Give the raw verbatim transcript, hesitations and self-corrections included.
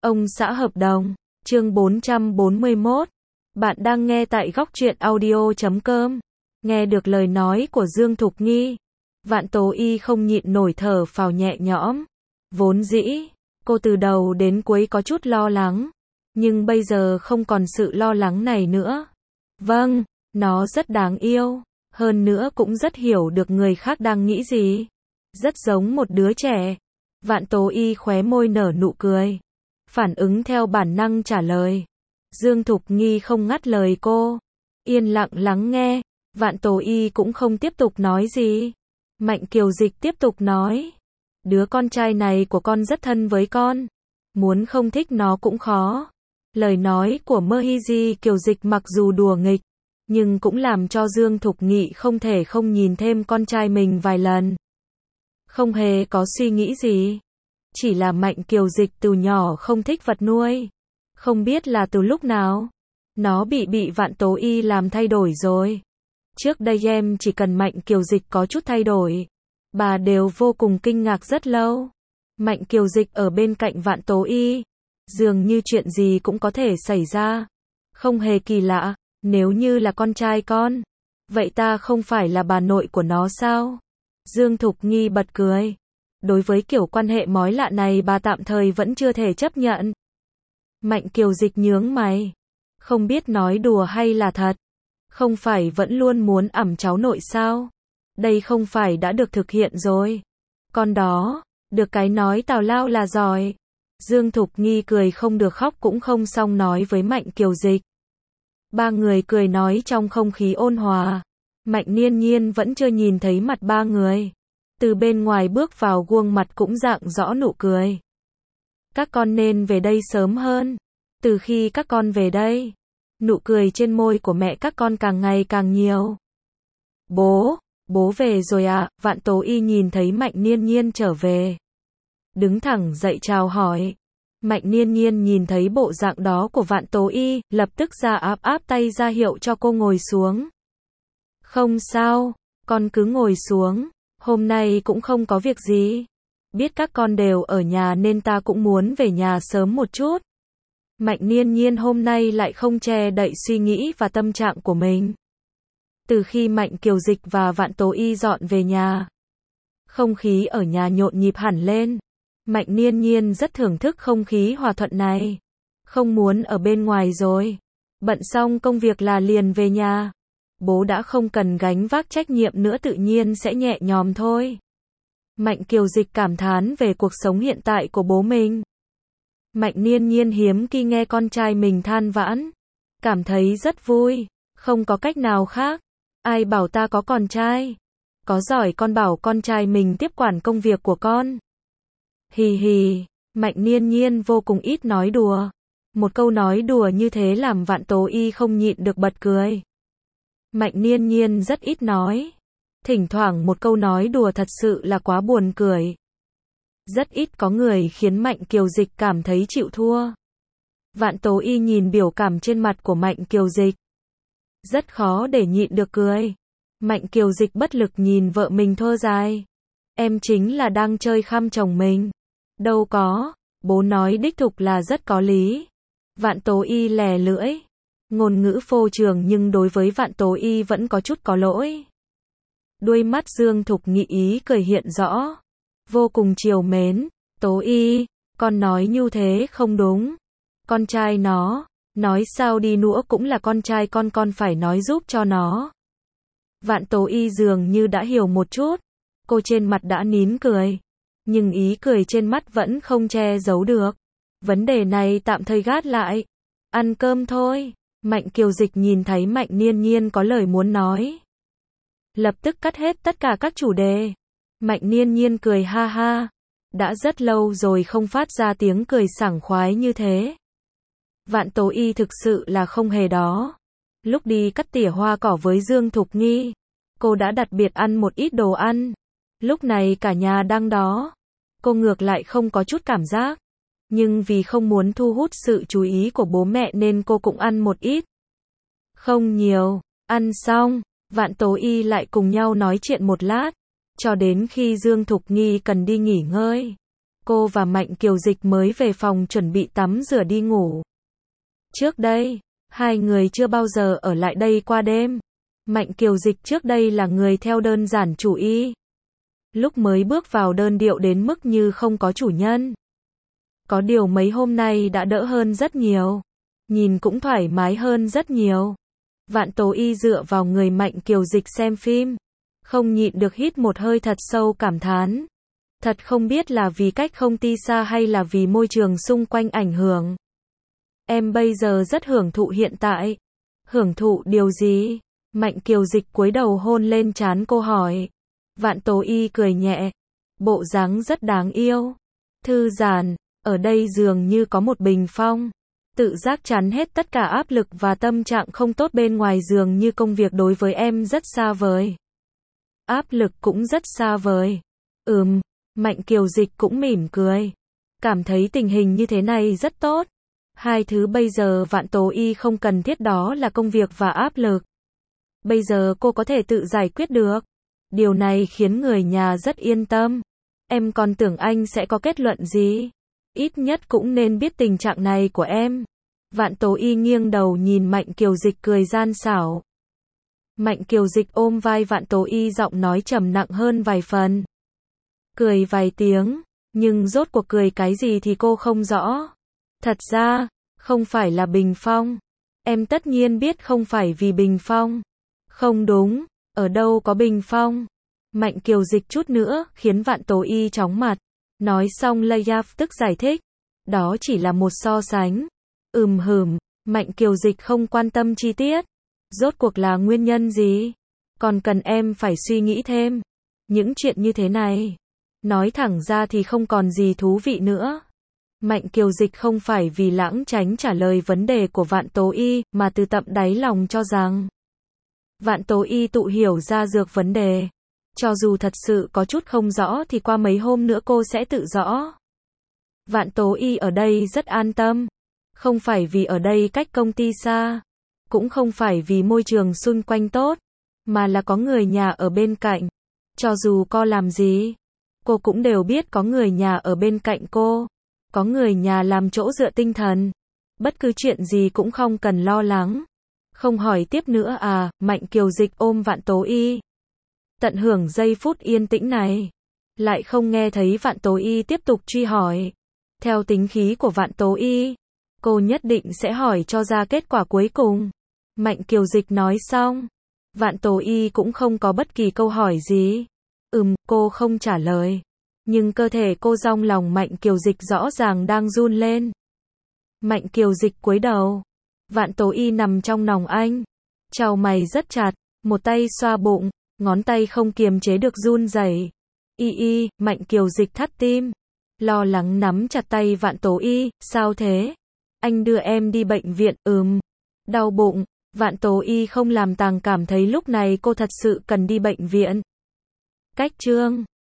Ông xã hợp đồng, chương bốn trăm bốn mươi mốt. Bạn đang nghe tại góc truyện audio chấm com. Nghe được lời nói của Dương Thục Nghi, Vạn Tố Y không nhịn nổi thở phào nhẹ nhõm. Vốn dĩ, cô từ đầu đến cuối có chút lo lắng, nhưng bây giờ không còn sự lo lắng này nữa. Vâng, nó rất đáng yêu, hơn nữa cũng rất hiểu được người khác đang nghĩ gì. Rất giống một đứa trẻ. Vạn Tố Y khóe môi nở nụ cười, phản ứng theo bản năng trả lời. Dương Thục Nghi không ngắt lời cô, yên lặng lắng nghe. Vạn Tố Y cũng không tiếp tục nói gì. Mạnh Kiều Dịch tiếp tục nói, đứa con trai này của con rất thân với con, muốn không thích nó cũng khó. Lời nói của Mahiji Kiều Dịch mặc dù đùa nghịch, nhưng cũng làm cho Dương Thục Nghị không thể không nhìn thêm con trai mình vài lần. Không hề có suy nghĩ gì, chỉ là Mạnh Kiều Dịch từ nhỏ không thích vật nuôi. Không biết là từ lúc nào, nó bị bị Vạn Tố Y làm thay đổi rồi. Trước đây em chỉ cần Mạnh Kiều Dịch có chút thay đổi, bà đều vô cùng kinh ngạc rất lâu. Mạnh Kiều Dịch ở bên cạnh Vạn Tố Y, dường như chuyện gì cũng có thể xảy ra. Không hề kỳ lạ, nếu như là con trai con, vậy ta không phải là bà nội của nó sao? Dương Thục Nghi bật cười. Đối với kiểu quan hệ mói lạ này bà tạm thời vẫn chưa thể chấp nhận. Mạnh Kiều Dịch nhướng mày, không biết nói đùa hay là thật. Không phải vẫn luôn muốn ẵm cháu nội sao? Đây không phải đã được thực hiện rồi. Con đó, được cái nói tào lao là giỏi. Dương Thục Nghi cười không được khóc cũng không xong nói với Mạnh Kiều Dịch. Ba người cười nói trong không khí ôn hòa. Mạnh Niên Nhiên vẫn chưa nhìn thấy mặt ba người. Từ bên ngoài bước vào gương mặt cũng rạng rõ nụ cười. Các con nên về đây sớm hơn. Từ khi các con về đây, nụ cười trên môi của mẹ các con càng ngày càng nhiều. Bố, bố về rồi à? Vạn Tố Y nhìn thấy Mạnh Niên Nhiên trở về, đứng thẳng dậy chào hỏi. Mạnh Niên Nhiên nhìn thấy bộ dạng đó của Vạn Tố Y, lập tức ra áp áp tay ra hiệu cho cô ngồi xuống. Không sao, con cứ ngồi xuống, hôm nay cũng không có việc gì. Biết các con đều ở nhà nên ta cũng muốn về nhà sớm một chút. Mạnh Niên Nhiên hôm nay lại không che đậy suy nghĩ và tâm trạng của mình. Từ khi Mạnh Kiều Dịch và Vạn Tố Y dọn về nhà, không khí ở nhà nhộn nhịp hẳn lên. Mạnh Niên Nhiên rất thưởng thức không khí hòa thuận này. Không muốn ở bên ngoài rồi. Bận xong công việc là liền về nhà. Bố đã không cần gánh vác trách nhiệm nữa, tự nhiên sẽ nhẹ nhõm thôi. Mạnh Kiều Dịch cảm thán về cuộc sống hiện tại của bố mình. Mạnh Niên Nhiên hiếm khi nghe con trai mình than vãn, cảm thấy rất vui. Không có cách nào khác. Ai bảo ta có con trai? Có giỏi con bảo con trai mình tiếp quản công việc của con. Hì hì, Mạnh Niên Nhiên vô cùng ít nói đùa. Một câu nói đùa như thế làm Vạn Tố Y không nhịn được bật cười. Mạnh Niên Nhiên rất ít nói. Thỉnh thoảng một câu nói đùa thật sự là quá buồn cười. Rất ít có người khiến Mạnh Kiều Dịch cảm thấy chịu thua. Vạn Tố Y nhìn biểu cảm trên mặt của Mạnh Kiều Dịch, rất khó để nhịn được cười. Mạnh Kiều Dịch bất lực nhìn vợ mình thơ dài. Em chính là đang chơi khăm chồng mình. Đâu có, bố nói đích thực là rất có lý. Vạn Tố Y lè lưỡi. Ngôn ngữ phô trương nhưng đối với Vạn Tố Y vẫn có chút có lỗi. Đuôi mắt Dương Thục Nghị ý cười hiện rõ. Vô cùng trìu mến. Tố Y, con nói như thế không đúng. Con trai nó, nói sao đi nữa cũng là con trai con, con phải nói giúp cho nó. Vạn Tố Y dường như đã hiểu một chút. Cô trên mặt đã nín cười, nhưng ý cười trên mắt vẫn không che giấu được. Vấn đề này tạm thời gác lại. Ăn cơm thôi. Mạnh Kiều Dịch nhìn thấy Mạnh Niên Nhiên có lời muốn nói, lập tức cắt hết tất cả các chủ đề. Mạnh Niên Nhiên cười ha ha. Đã rất lâu rồi không phát ra tiếng cười sảng khoái như thế. Vạn Tố Y thực sự là không hề đó. Lúc đi cắt tỉa hoa cỏ với Dương Thục Nghi, cô đã đặc biệt ăn một ít đồ ăn. Lúc này cả nhà đang đó, cô ngược lại không có chút cảm giác. Nhưng vì không muốn thu hút sự chú ý của bố mẹ nên cô cũng ăn một ít. Không nhiều. Ăn xong, Vạn Tố Y lại cùng nhau nói chuyện một lát, cho đến khi Dương Thục Nghi cần đi nghỉ ngơi. cô và Mạnh Kiều Dịch mới về phòng chuẩn bị tắm rửa đi ngủ. Trước đây, hai người chưa bao giờ ở lại đây qua đêm. Mạnh Kiều Dịch trước đây là người theo đơn giản chủ义. Lúc mới bước vào đơn điệu đến mức như không có chủ nhân. Có điều mấy hôm nay đã đỡ hơn rất nhiều. Nhìn cũng thoải mái hơn rất nhiều. Vạn Tố Y dựa vào người Mạnh Kiều Dịch xem phim. Không nhịn được hít một hơi thật sâu cảm thán. Thật không biết là vì cách không ti xa hay là vì môi trường xung quanh ảnh hưởng. Em bây giờ rất hưởng thụ hiện tại. Hưởng thụ điều gì? Mạnh Kiều Dịch cúi đầu hôn lên trán cô hỏi. Vạn Tố Y cười nhẹ. Bộ dáng rất đáng yêu. Thư giãn, ở đây dường như có một bình phong. Tự giác chắn hết tất cả áp lực và tâm trạng không tốt bên ngoài, dường như công việc đối với em rất xa vời. Áp lực cũng rất xa vời. Ừm, Mạnh Kiều Dịch cũng mỉm cười. Cảm thấy tình hình như thế này rất tốt. Hai thứ bây giờ Vạn Tố Y không cần thiết, đó là công việc và áp lực. Bây giờ cô có thể tự giải quyết được. Điều này khiến người nhà rất yên tâm. Em còn tưởng anh sẽ có kết luận gì. Ít nhất cũng nên biết tình trạng này của em. Vạn Tố Y nghiêng đầu nhìn Mạnh Kiều Dịch cười gian xảo. Mạnh Kiều Dịch ôm vai Vạn Tố Y, giọng nói trầm nặng hơn vài phần. Cười vài tiếng, nhưng rốt cuộc cười cái gì thì cô không rõ. Thật ra, không phải là bình phong. Em tất nhiên biết không phải vì bình phong. Không đúng, ở đâu có bình phong. Mạnh Kiều Dịch chút nữa khiến Vạn Tố Y chóng mặt. Nói xong Layaf tức giải thích. Đó chỉ là một so sánh. Ừm hừm, Mạnh Kiều Dịch không quan tâm chi tiết. Rốt cuộc là nguyên nhân gì? Còn cần em phải suy nghĩ thêm. Những chuyện như thế này, nói thẳng ra thì không còn gì thú vị nữa. Mạnh Kiều Dịch không phải vì lãng tránh trả lời vấn đề của Vạn Tố Y, mà từ tận đáy lòng cho rằng Vạn Tố Y tự hiểu ra dược vấn đề. Cho dù thật sự có chút không rõ thì qua mấy hôm nữa cô sẽ tự rõ. Vạn Tố Y ở đây rất an tâm. Không phải vì ở đây cách công ty xa. Cũng không phải vì môi trường xung quanh tốt. Mà là có người nhà ở bên cạnh. Cho dù cô làm gì, cô cũng đều biết có người nhà ở bên cạnh cô. Có người nhà làm chỗ dựa tinh thần. Bất cứ chuyện gì cũng không cần lo lắng. Không hỏi tiếp nữa à? Mạnh Kiều Dịch ôm Vạn Tố Y. Tận hưởng giây phút yên tĩnh này. Lại không nghe thấy Vạn Tố Y tiếp tục truy hỏi. Theo tính khí của Vạn Tố Y, cô nhất định sẽ hỏi cho ra kết quả cuối cùng. Mạnh Kiều Dịch nói xong, Vạn Tố Y cũng không có bất kỳ câu hỏi gì. Ừm, cô không trả lời. Nhưng cơ thể cô trong lòng Mạnh Kiều Dịch rõ ràng đang run lên. Mạnh Kiều Dịch cúi đầu. Vạn Tố Y nằm trong lòng anh. Chào mày rất chặt, một tay xoa bụng, ngón tay không kiềm chế được run rẩy. Y y, Mạnh Kiều Dịch thắt tim. Lo lắng nắm chặt tay Vạn Tố Y, sao thế? Anh đưa em đi bệnh viện, ừm. Đau bụng, Vạn Tố Y không làm tàng cảm thấy lúc này cô thật sự cần đi bệnh viện. Cách chương